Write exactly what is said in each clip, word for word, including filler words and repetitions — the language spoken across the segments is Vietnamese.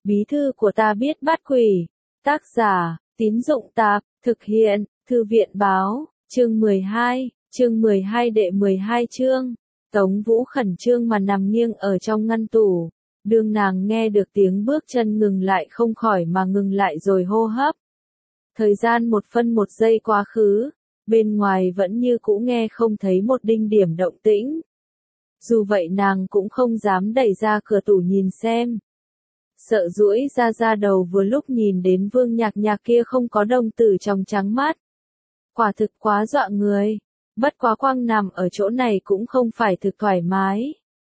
Bí thư của ta biết bắt quỷ. Tác giả, Tín Dụng Tạp, thực hiện, Thư viện Báo, chương mười hai, chương mười hai đệ mười hai chương. Tống Vũ khẩn trương mà nằm nghiêng ở trong ngăn tủ. Đương nàng nghe được tiếng bước chân ngừng lại không khỏi mà ngừng lại rồi hô hấp. Thời gian một phân một giây quá khứ, bên ngoài vẫn như cũ nghe không thấy một đinh điểm động tĩnh. Dù vậy nàng cũng không dám đẩy ra cửa tủ nhìn xem. Sợ duỗi ra ra đầu vừa lúc nhìn đến Vương Nhạc Nhạc kia không có đồng tử trong trắng mắt. Quả thực quá dọa người, bất quá quang nằm ở chỗ này cũng không phải thực thoải mái.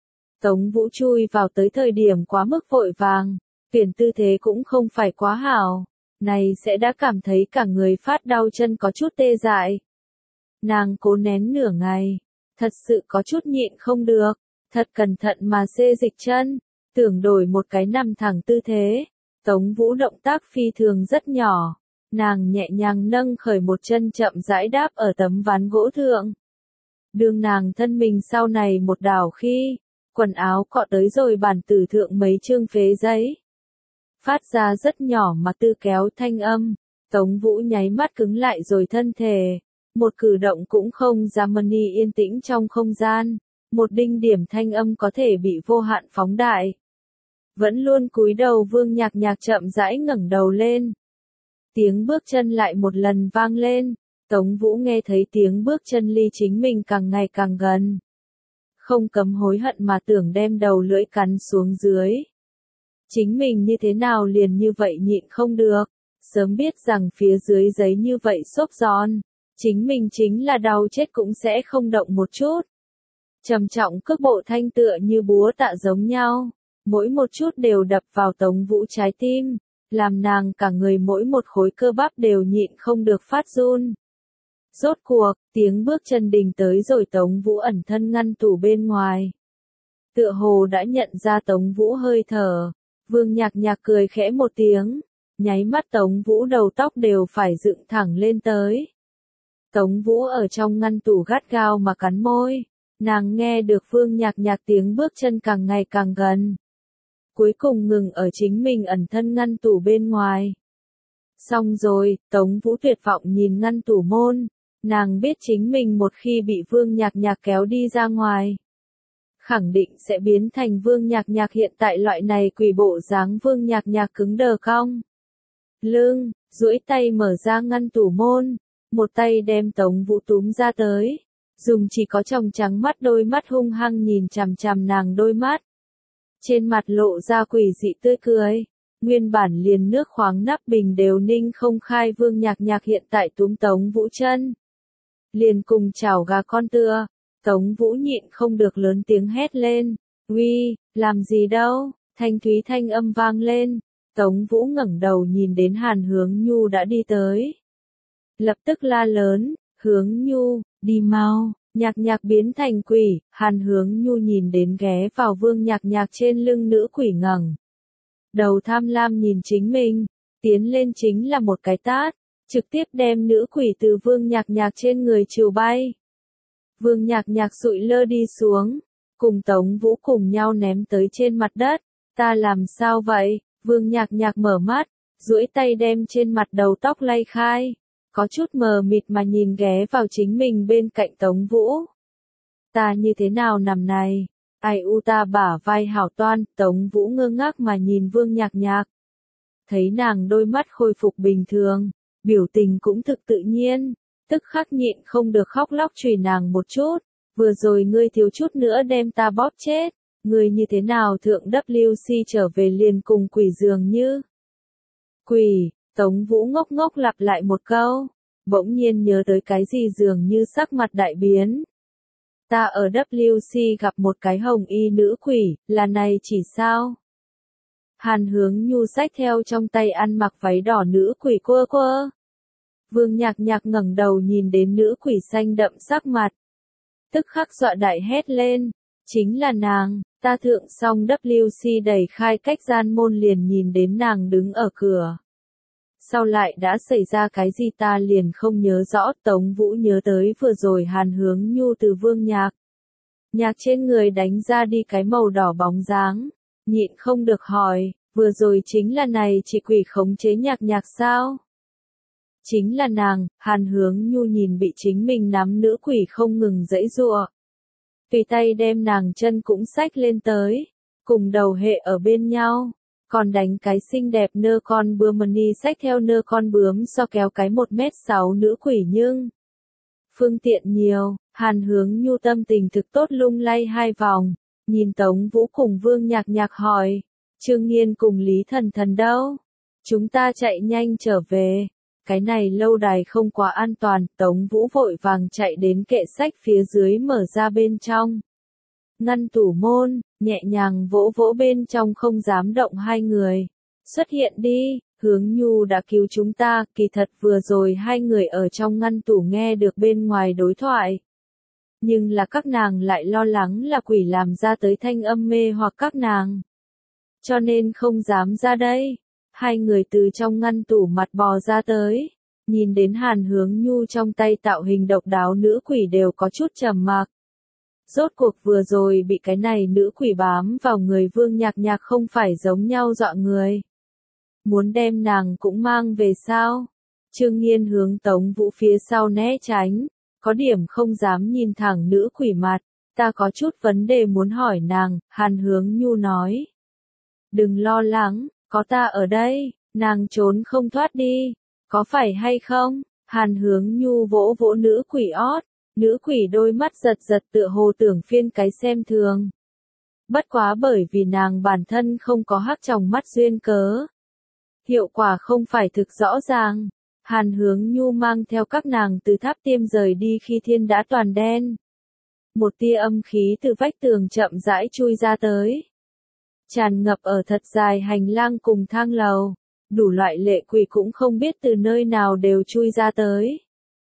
Tống Vũ chui vào tới thời điểm quá mức vội vàng, tuyển tư thế cũng không phải quá hảo, này sẽ đã cảm thấy cả người phát đau chân có chút tê dại. Nàng cố nén nửa ngày, thật sự có chút nhịn không được, thật cẩn thận mà xê dịch chân, tưởng đổi một cái nằm thẳng tư thế. Tống Vũ động tác phi thường rất nhỏ, nàng nhẹ nhàng nâng khởi một chân chậm rãi đáp ở tấm ván gỗ thượng. Đương nàng thân mình sau này một đảo khi, quần áo cọ tới rồi bàn tử thượng mấy chương phế giấy. Phát ra rất nhỏ mà tư kéo thanh âm, Tống Vũ nháy mắt cứng lại rồi thân thể, một cử động cũng không dám mani yên tĩnh trong không gian, một đinh điểm thanh âm có thể bị vô hạn phóng đại. Vẫn luôn cúi đầu Vương Nhạc Nhạc chậm rãi ngẩng đầu lên. Tiếng bước chân lại một lần vang lên, Tống Vũ nghe thấy tiếng bước chân ly chính mình càng ngày càng gần. Không cấm hối hận mà tưởng đem đầu lưỡi cắn xuống dưới. Chính mình như thế nào liền như vậy nhịn không được, sớm biết rằng phía dưới giấy như vậy xốp giòn, chính mình chính là đau chết cũng sẽ không động một chút. Trầm trọng cước bộ thanh tựa như búa tạ giống nhau, mỗi một chút đều đập vào Tống Vũ trái tim, làm nàng cả người mỗi một khối cơ bắp đều nhịn không được phát run. Rốt cuộc, tiếng bước chân đình tới rồi Tống Vũ ẩn thân ngăn tủ bên ngoài. Tựa hồ đã nhận ra Tống Vũ hơi thở, Vương Nhạc Nhạc cười khẽ một tiếng, nháy mắt Tống Vũ đầu tóc đều phải dựng thẳng lên tới. Tống Vũ ở trong ngăn tủ gắt gao mà cắn môi, nàng nghe được Vương Nhạc Nhạc tiếng bước chân càng ngày càng gần. Cuối cùng ngừng ở chính mình ẩn thân ngăn tủ bên ngoài. Xong rồi, Tống Vũ tuyệt vọng nhìn ngăn tủ môn, nàng biết chính mình một khi bị Vương Nhạc Nhạc kéo đi ra ngoài, khẳng định sẽ biến thành Vương Nhạc Nhạc hiện tại loại này quỷ bộ dáng. Vương Nhạc Nhạc cứng đờ cong lưng, duỗi tay mở ra ngăn tủ môn, một tay đem Tống Vũ túm ra tới, dùng chỉ có tròng trắng mắt đôi mắt hung hăng nhìn chằm chằm nàng đôi mắt. Trên mặt lộ ra quỷ dị tươi cười, nguyên bản liền nước khoáng nắp bình đều ninh không khai. Vương Nhạc Nhạc hiện tại túm Tống Vũ chân, liền cùng chảo gà con tựa. Tống Vũ nhịn không được lớn tiếng hét lên, uy, làm gì đâu, thanh thúy thanh âm vang lên. Tống Vũ ngẩng đầu nhìn đến Hàn Hướng Nhu đã đi tới. Lập tức la lớn, Hướng Nhu, đi mau. Nhạc Nhạc biến thành quỷ, Hàn Hướng Nhu nhìn đến ghé vào Vương Nhạc Nhạc trên lưng nữ quỷ ngẩng đầu tham lam nhìn chính mình, tiến lên chính là một cái tát, trực tiếp đem nữ quỷ từ Vương Nhạc Nhạc trên người trừ bay. Vương Nhạc Nhạc sụi lơ đi xuống, cùng Tống Vũ cùng nhau ném tới trên mặt đất. Ta làm sao vậy? Vương Nhạc Nhạc mở mắt, duỗi tay đem trên mặt đầu tóc lay khai, có chút mờ mịt mà nhìn ghé vào chính mình bên cạnh Tống Vũ. Ta như thế nào nằm này? Ai u ta bả vai hảo toan. Tống Vũ ngơ ngác mà nhìn Vương Nhạc Nhạc. Thấy nàng đôi mắt khôi phục bình thường, biểu tình cũng thực tự nhiên, tức khắc nhịn không được khóc lóc chửi nàng một chút. Vừa rồi ngươi thiếu chút nữa đem ta bóp chết, ngươi như thế nào thượng W C trở về liền cùng quỷ dường như. Quỷ, Tống Vũ ngốc ngốc lặp lại một câu, bỗng nhiên nhớ tới cái gì dường như sắc mặt đại biến. Ta ở W C gặp một cái hồng y nữ quỷ, là này chỉ sao? Hàn Hướng Nhu xách theo trong tay ăn mặc váy đỏ nữ quỷ quơ quơ. Vương Nhạc Nhạc ngẩng đầu nhìn đến nữ quỷ xanh đậm sắc mặt, tức khắc dọa đại hét lên, chính là nàng. Ta thượng xong W C đẩy khai cách gian môn liền nhìn đến nàng đứng ở cửa. Sau lại đã xảy ra cái gì ta liền không nhớ rõ. Tống Vũ nhớ tới vừa rồi Hàn Hướng Nhu từ Vương Nhạc Nhạc trên người đánh ra đi cái màu đỏ bóng dáng, nhịn không được hỏi, Vừa rồi chính là này chỉ quỷ khống chế nhạc nhạc sao? Chính là nàng, Hàn Hướng Nhu nhìn bị chính mình nắm nữ quỷ không ngừng giãy giụa. Tùy tay đem nàng chân cũng xách lên tới, cùng đầu hệ ở bên nhau, còn đánh cái xinh đẹp nơ con bướm mani xách theo nơ con bướm so kéo cái một mét sáu nữ quỷ nhưng phương tiện nhiều, Hàn Hướng Nhu tâm tình thực tốt lung lay hai vòng, nhìn Tống Vũ cùng Vương Nhạc Nhạc hỏi, Trương Nghiên cùng Lý Thần Thần đâu? Chúng ta chạy nhanh trở về. Cái này lâu đài không quá an toàn, Tống Vũ vội vàng chạy đến kệ sách phía dưới mở ra bên trong. Ngăn tủ môn, nhẹ nhàng vỗ vỗ bên trong không dám động hai người. Xuất hiện đi, Hướng Nhu đã cứu chúng ta, kỳ thật vừa rồi hai người ở trong ngăn tủ nghe được bên ngoài đối thoại. Nhưng là các nàng lại lo lắng là quỷ làm ra tới thanh âm mê hoặc các nàng. Cho nên không dám ra đây. Hai người từ trong ngăn tủ mặt bò ra tới, nhìn đến Hàn Hướng Nhu trong tay tạo hình độc đáo nữ quỷ đều có chút trầm mặc. Rốt cuộc vừa rồi bị cái này nữ quỷ bám vào người Vương Nhạc Nhạc không phải giống nhau dọa người. Muốn đem nàng cũng mang về sao? Trương Nghiên hướng Tống Vũ phía sau né tránh, có điểm không dám nhìn thẳng nữ quỷ mặt, ta có chút vấn đề muốn hỏi nàng, Hàn Hướng Nhu nói. Đừng lo lắng. Có ta ở đây, nàng trốn không thoát đi, có phải hay không? Hàn Hướng Nhu vỗ vỗ nữ quỷ ót, nữ quỷ đôi mắt giật giật tựa hồ tưởng phiên cái xem thường. Bất quá bởi vì nàng bản thân không có hắc trong mắt duyên cớ. Hiệu quả không phải thực rõ ràng. Hàn Hướng Nhu mang theo các nàng từ tháp tiêm rời đi khi thiên đã toàn đen. Một tia âm khí từ vách tường chậm rãi chui ra tới. Tràn ngập ở thật dài hành lang cùng thang lầu, đủ loại lệ quỷ cũng không biết từ nơi nào đều chui ra tới.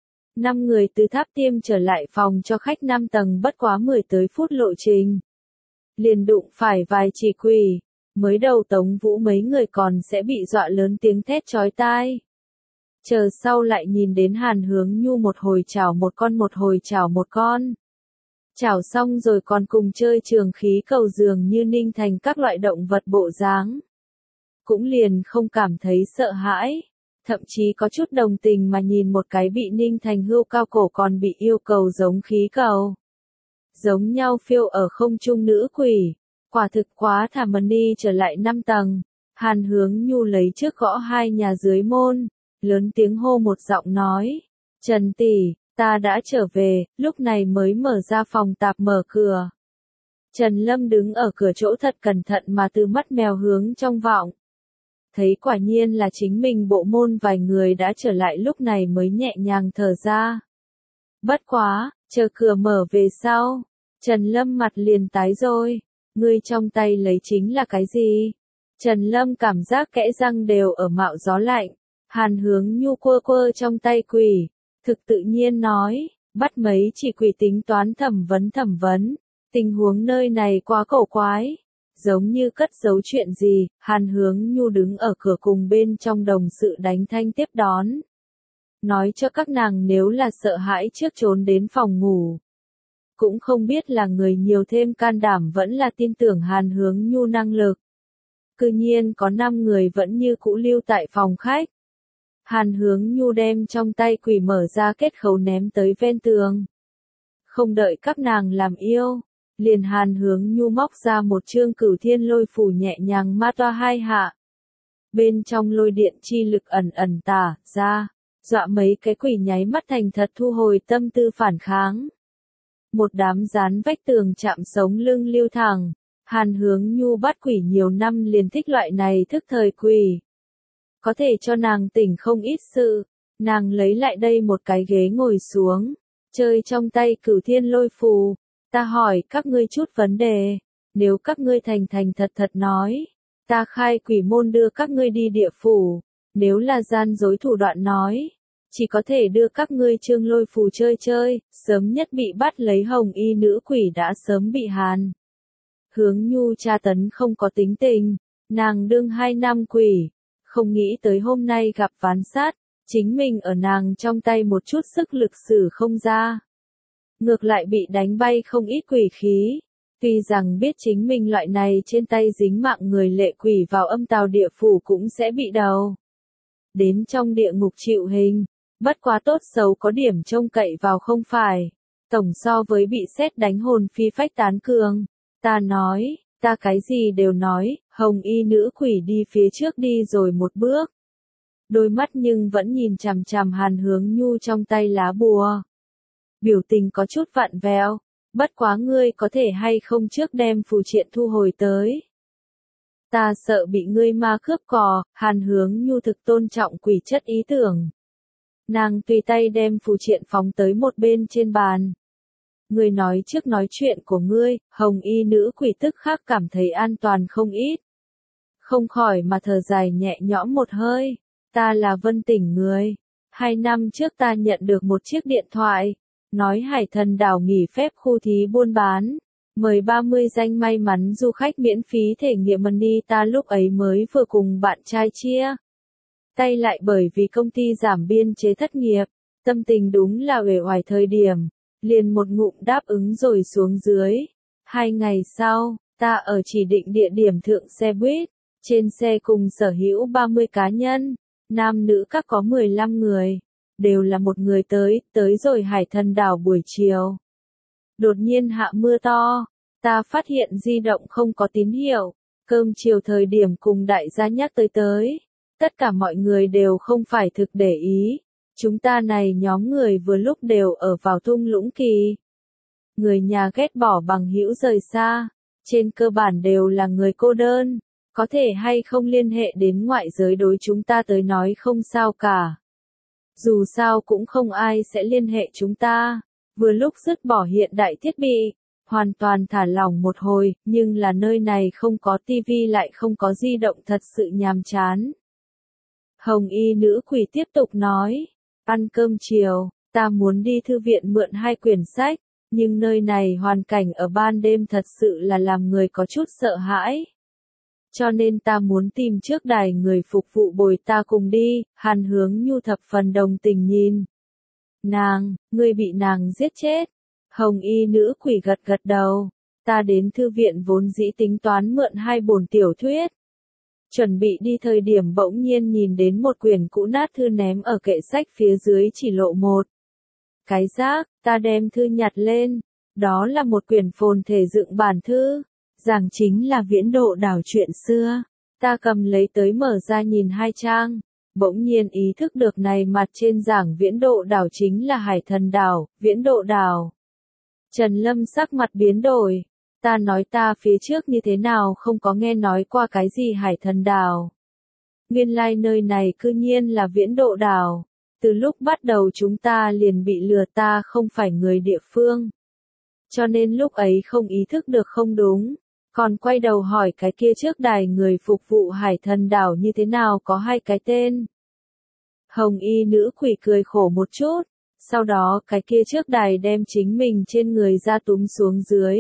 Năm người từ tháp tiêm trở lại phòng cho khách năm tầng bất quá mười tới phút lộ trình. Liền đụng phải vài chỉ quỷ, mới đầu Tống Vũ mấy người còn sẽ bị dọa lớn tiếng thét chói tai. Chờ sau lại nhìn đến Hàn Hướng Nhu một hồi chảo một con một hồi chảo một con. Chảo xong rồi còn cùng chơi trường khí cầu dường như ninh thành các loại động vật bộ dáng. Cũng liền không cảm thấy sợ hãi, thậm chí có chút đồng tình mà nhìn một cái bị ninh thành hươu cao cổ còn bị yêu cầu giống khí cầu. Giống nhau phiêu ở không trung nữ quỷ, quả thực quá thả money trở lại năm tầng. Hàn Hướng Nhu lấy trước gõ hai nhà dưới môn, lớn tiếng hô một giọng nói, Trần tỷ. Ta đã trở về, lúc này mới mở ra phòng tạp mở cửa. Trần Lâm đứng ở cửa chỗ thật cẩn thận mà từ mắt mèo hướng trong vọng. Thấy quả nhiên là chính mình bộ môn vài người đã trở lại lúc này mới nhẹ nhàng thở ra. Bất quá, chờ cửa mở về sau. Trần Lâm mặt liền tái rồi. Ngươi trong tay lấy chính là cái gì? Trần Lâm cảm giác kẽ răng đều ở mạo gió lạnh. Hàn Hướng Nhu quơ quơ trong tay quỷ. Thực tự nhiên nói, bắt mấy chỉ quỷ tính toán thẩm vấn thẩm vấn, tình huống nơi này quá cổ quái, giống như cất giấu chuyện gì, Hàn Hướng Nhu đứng ở cửa cùng bên trong đồng sự đánh thanh tiếp đón. Nói cho các nàng nếu là sợ hãi trước trốn đến phòng ngủ. Cũng không biết là người nhiều thêm can đảm vẫn là tin tưởng Hàn Hướng Nhu năng lực. Cư nhiên có năm người vẫn như cũ lưu tại phòng khách. Hàn Hướng Nhu đem trong tay quỷ mở ra kết khấu ném tới ven tường. Không đợi các nàng làm yêu, liền Hàn Hướng Nhu móc ra một chương cửu thiên lôi phủ nhẹ nhàng ma toa hai hạ. Bên trong lôi điện chi lực ẩn ẩn tả ra, dọa mấy cái quỷ nháy mắt thành thật thu hồi tâm tư phản kháng. Một đám dán vách tường chạm sống lưng lưu thẳng, Hàn Hướng Nhu bắt quỷ nhiều năm liền thích loại này thức thời quỷ. Có thể cho nàng tỉnh không ít sự, nàng lấy lại đây một cái ghế ngồi xuống, chơi trong tay cửu thiên lôi phù, ta hỏi các ngươi chút vấn đề, nếu các ngươi thành thành thật thật nói, ta khai quỷ môn đưa các ngươi đi địa phủ, nếu là gian dối thủ đoạn nói, chỉ có thể đưa các ngươi trương lôi phù chơi chơi, sớm nhất bị bắt lấy hồng y nữ quỷ đã sớm bị Hàn Hướng Nhu tra tấn không có tính tình, nàng đương hai năm quỷ. Không nghĩ tới hôm nay gặp ván sát, chính mình ở nàng trong tay một chút sức lực sử không ra. Ngược lại bị đánh bay không ít quỷ khí. Tuy rằng biết chính mình loại này trên tay dính mạng người lệ quỷ vào âm tào địa phủ cũng sẽ bị đầu đến trong địa ngục chịu hình, bất quá tốt xấu có điểm trông cậy vào không phải. Tổng so với bị sét đánh hồn phi phách tán cường. Ta nói, ta cái gì đều nói, hồng y nữ quỷ đi phía trước đi rồi một bước. Đôi mắt nhưng vẫn nhìn chằm chằm Hàn Hướng Nhu trong tay lá bùa. Biểu tình có chút vặn vẹo, bất quá ngươi có thể hay không trước đem phù triện thu hồi tới. Ta sợ bị ngươi ma cướp cò, Hàn Hướng Nhu thực tôn trọng quỷ chất ý tưởng. Nàng tùy tay đem phù triện phóng tới một bên trên bàn. Ngươi nói trước nói chuyện của ngươi, hồng y nữ quỷ tức khắc cảm thấy an toàn không ít. Không khỏi mà thở dài nhẹ nhõm một hơi. Ta là Vân Tỉnh người. Hai năm trước ta nhận được một chiếc điện thoại. Nói Hải Thần đảo nghỉ phép khu thí buôn bán. Mời ba mươi danh may mắn du khách miễn phí thể nghiệm money, ta lúc ấy mới vừa cùng bạn trai chia tay lại bởi vì công ty giảm biên chế thất nghiệp. Tâm tình đúng là uể oải thời điểm. Liền một ngụm đáp ứng rồi xuống dưới. Hai ngày sau, ta ở chỉ định địa điểm thượng xe buýt. Trên xe cùng sở hữu ba mươi cá nhân. Nam nữ các có mười lăm người. Đều là một người tới, tới rồi Hải Thần đảo buổi chiều. Đột nhiên hạ mưa to. Ta phát hiện di động không có tín hiệu. Cơm chiều thời điểm cùng đại gia nhắc tới tới. Tất cả mọi người đều không phải thực để ý. Chúng ta này nhóm người vừa lúc đều ở vào thung lũng kỳ. Người nhà ghét bỏ bằng hữu rời xa. Trên cơ bản đều là người cô đơn. Có thể hay không liên hệ đến ngoại giới đối chúng ta tới nói không sao cả. Dù sao cũng không ai sẽ liên hệ chúng ta. Vừa lúc dứt bỏ hiện đại thiết bị. Hoàn toàn thả lỏng một hồi, nhưng là nơi này không có tivi lại không có di động thật sự nhàm chán. Hồng y nữ quỷ tiếp tục nói. Ăn cơm chiều, ta muốn đi thư viện mượn hai quyển sách, nhưng nơi này hoàn cảnh ở ban đêm thật sự là làm người có chút sợ hãi. Cho nên ta muốn tìm trước đài người phục vụ bồi ta cùng đi, Hàn Hướng Nhu thập phần đồng tình nhìn. Nàng, ngươi bị nàng giết chết. Hồng y nữ quỷ gật gật đầu. Ta đến thư viện vốn dĩ tính toán mượn hai bổn tiểu thuyết. Chuẩn bị đi thời điểm bỗng nhiên nhìn đến một quyển cũ nát thư ném ở kệ sách phía dưới chỉ lộ một cái rác, ta đem thư nhặt lên. Đó là một quyển phồn thể dựng bản thư. Giảng chính là viễn độ đảo chuyện xưa. Ta cầm lấy tới mở ra nhìn hai trang. Bỗng nhiên ý thức được này mặt trên giảng viễn độ đảo chính là Hải Thần đảo, viễn độ đảo. Trần Lâm sắc mặt biến đổi. Ta nói ta phía trước như thế nào không có nghe nói qua cái gì Hải Thần đảo. Nguyên lai like nơi này cư nhiên là viễn độ đảo. Từ lúc bắt đầu chúng ta liền bị lừa, ta không phải người địa phương. Cho nên lúc ấy không ý thức được không đúng. Còn quay đầu hỏi cái kia trước đài người phục vụ Hải Thần đảo như thế nào có hai cái tên. Hồng y nữ quỷ cười khổ một chút. Sau đó cái kia trước đài đem chính mình trên người ra túm xuống dưới.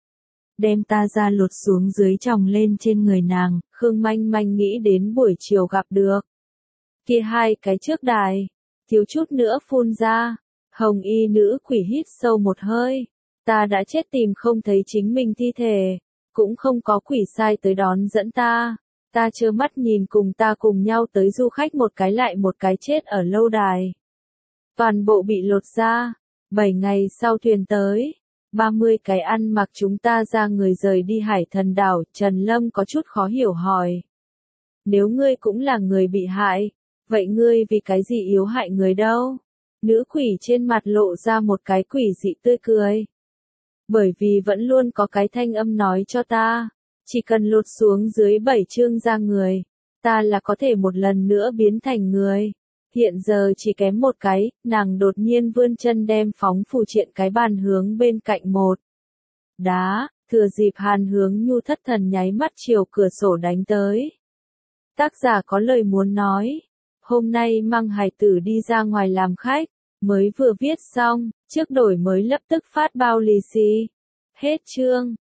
Đem ta ra lột xuống dưới chồng lên trên người nàng, Khương Manh Manh nghĩ đến buổi chiều gặp được. Kia hai cái trước đài, thiếu chút nữa phun ra. Hồng y nữ quỷ hít sâu một hơi. Ta đã chết tìm không thấy chính mình thi thể. Cũng không có quỷ sai tới đón dẫn ta. Ta trơ mắt nhìn cùng ta cùng nhau tới du khách một cái lại một cái chết ở lâu đài. Toàn bộ bị lột ra. Bảy ngày sau thuyền tới. ba mươi cái ăn mặc chúng ta ra người rời đi Hải Thần đảo. Trần Lâm có chút khó hiểu hỏi. Nếu ngươi cũng là người bị hại. Vậy ngươi vì cái gì yếu hại người đâu? Nữ quỷ trên mặt lộ ra một cái quỷ dị tươi cười. Bởi vì vẫn luôn có cái thanh âm nói cho ta, chỉ cần lột xuống dưới bảy chương ra người, ta là có thể một lần nữa biến thành người. Hiện giờ chỉ kém một cái, nàng đột nhiên vươn chân đem phóng phù triện cái bàn hướng bên cạnh một đá, thừa dịp Hàn Hướng Nhu thất thần nháy mắt chiều cửa sổ đánh tới. Tác giả có lời muốn nói, hôm nay mang hài tử đi ra ngoài làm khách, mới vừa viết xong, trước đổi mới lập tức phát bao lì xì. Hết chương.